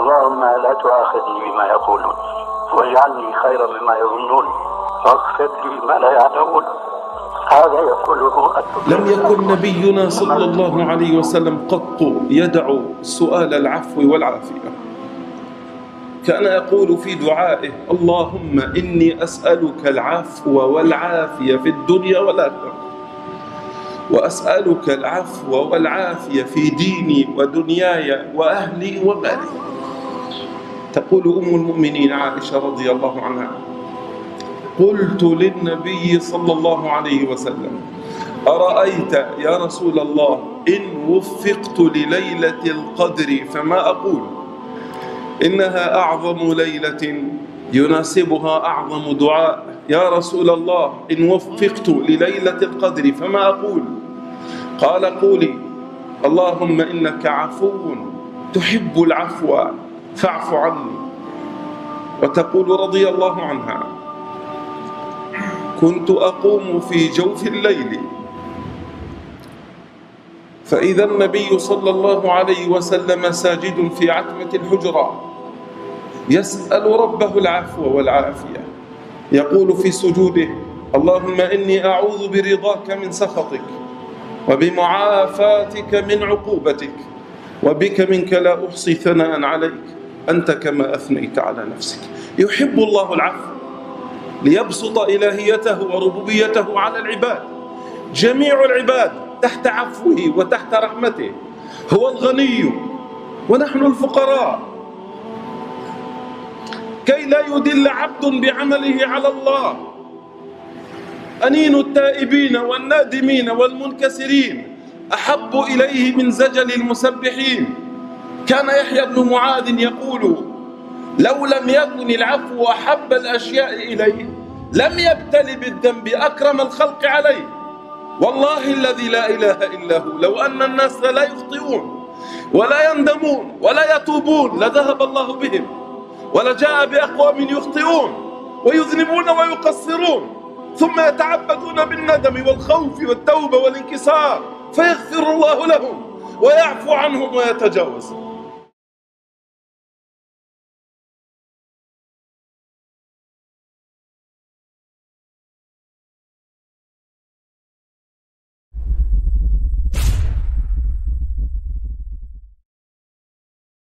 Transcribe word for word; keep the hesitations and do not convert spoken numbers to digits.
اللهم لا تؤاخذني بما يقولون واجعلني خيرا مما يظنون واغفر لي ما لا يعلمون. هذا يقوله. لم يكن نبينا صلى الله عليه وسلم قط يدع سؤال العفو والعافية. كان يقول في دعائه: اللهم إني أسألك العفو والعافية في الدنيا والآخرة، وأسألك العفو والعافية في ديني ودنياي وأهلي ومالي. تقول أم المؤمنين عائشة رضي الله عنها: قلت للنبي صلى الله عليه وسلم: أرأيت يا رسول الله إن وفقت لليلة القدر فما أقول؟ إنها أعظم ليلة يناسبها أعظم دعاء. يا رسول الله إن وفقت لليلة القدر فما أقول؟ قال: قولي اللهم إنك عفو تحب العفو فاعف عني. وتقول رضي الله عنها: كنت أقوم في جوف الليل فإذا النبي صلى الله عليه وسلم ساجد في عتمة الحجرة يسأل ربه العفو والعافية، يقول في سجوده: اللهم إني أعوذ برضاك من سخطك وبمعافاتك من عقوبتك وبك منك لا أحصي ثناء عليك أنت كما أثنيت على نفسك. يحب الله العفو ليبسط إلهيته وربوبيته على العباد. جميع العباد تحت عفوه وتحت رحمته. هو الغني ونحن الفقراء، كي لا يدل عبد بعمله على الله. أنين التائبين والنادمين والمنكسرين أحب إليه من زجل المسبحين. كان يحيى بن معاذ يقول: لو لم يكن العفو أحب الأشياء إليه لم يبتل بالذنب أكرم الخلق عليه. والله الذي لا إله إلا هو لو أن الناس لا يخطئون ولا يندمون ولا يتوبون لذهب الله بهم، ولجاء بأقوام يخطئون ويذنبون ويقصرون ثم يتعبدون بالندم والخوف والتوبة والانكسار فيغفر الله لهم ويعفو عنهم ويتجاوز.